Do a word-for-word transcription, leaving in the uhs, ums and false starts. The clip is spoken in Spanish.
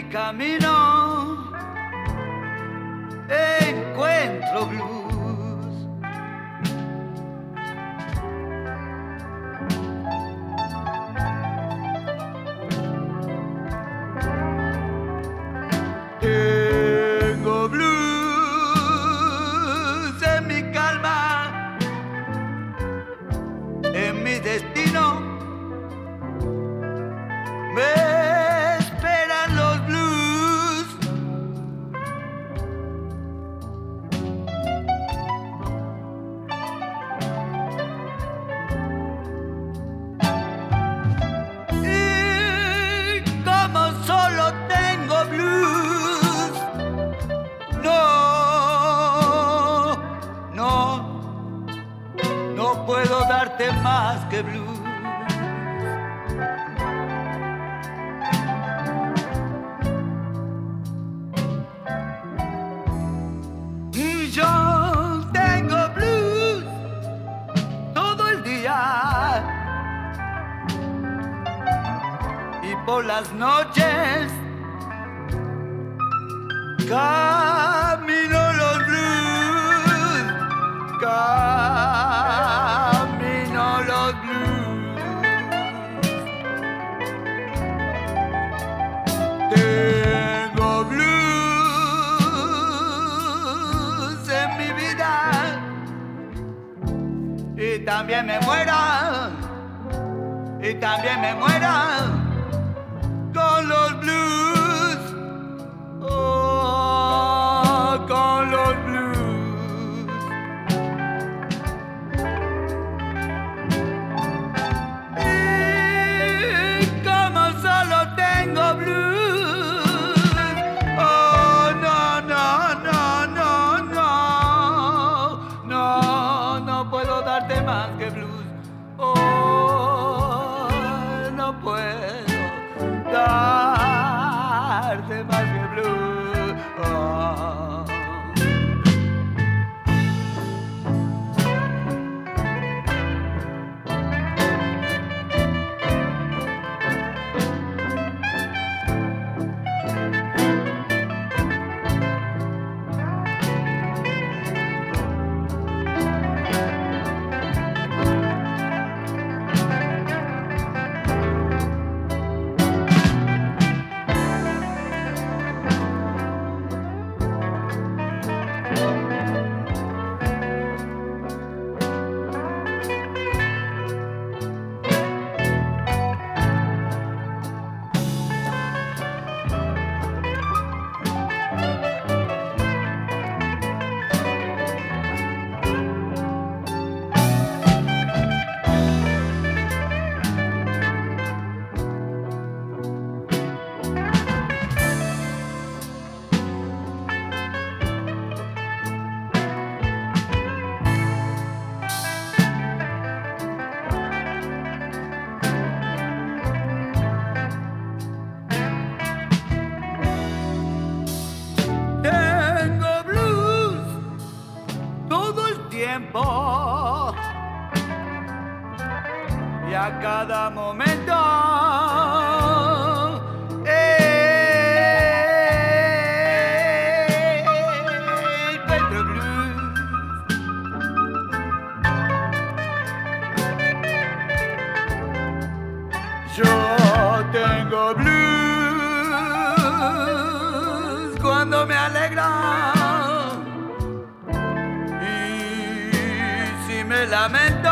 camino encuentro blues. Tengo blues en mi calma, en mi destino. Me esperan los blues. Y como solo tengo blues, no, no, no puedo darte más que blues. Yo tengo blues todo el día y por las noches camino los blues, camino los blues. Tengo blues en mi vida y también me muera, y también me muera con los blues, oh, con los blues. Y como solo tengo blues, oh, no, no, no, no, no, no, no puedo darte más que blues. Oh, no puedo darte más que blues. Oh. Tengo blues todo el tiempo y a cada momento eh, encuentro blues. Yo tengo blues cuando me alegra y si me lamento